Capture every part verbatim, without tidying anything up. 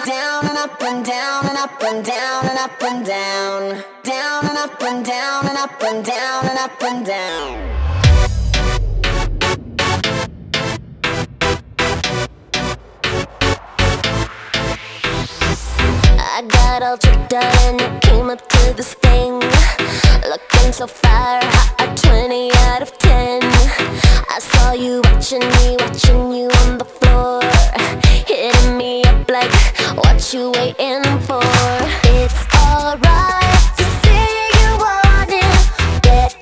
Down and up and down and up and down and up and down. Down and up and down and up and down and up and down. I got all tricked out and I came up to this thing, looking so fire, hot, twenty out of ten. I saw you watching me, watching you on the floor, hitting me up like, what you waiting for? It's alright to say you want it, get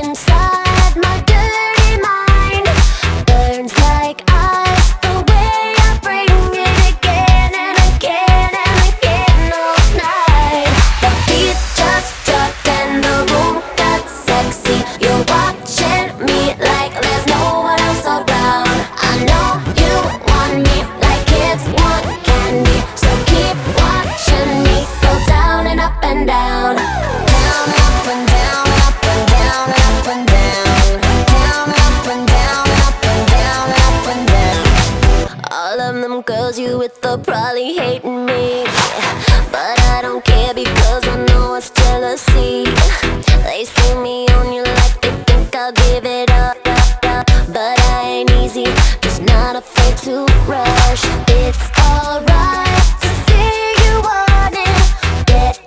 inside my dirty mind. Burns like ice the way I bring it again and again and again all night. The beat just dropped and the room got sexy. You're watching me like there's no one else around. I know you want me like kids want candy, so keep watching me go down and up and down. Down and up and down and up and down and up and down. Down and up and down and up and down and up and down. All of them girls you with are probably hating me, but I don't care because I know it's jealousy. They see me on you like they think I'll give it up, up, up. But I ain't easy, just not afraid to rush. It's alright to say you want it, get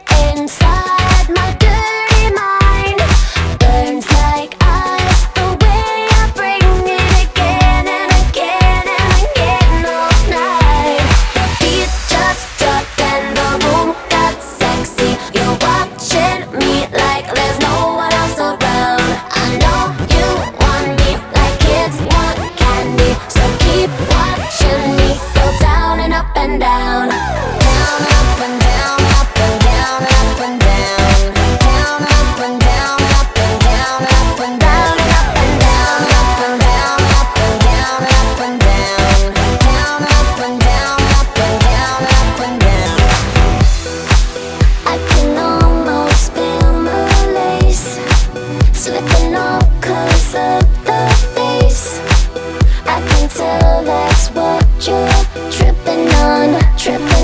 inside my dirty mind. Burns like ice the way I bring it again and again and again all night. The beat just dropped and the room got sexy. You're watching me like there's no one else around. I know you want me like kids want candy, so keep watching me go down and up and down. Down and up and down and up and down and up and down. Down and up and down and up and down and up and down and up and down and up and down and up and down and up and down. Down and up and down and up and down and up and down. I can almost feel my lace slipping off cause of the bass. I can tell that's what you're tripping on, tripping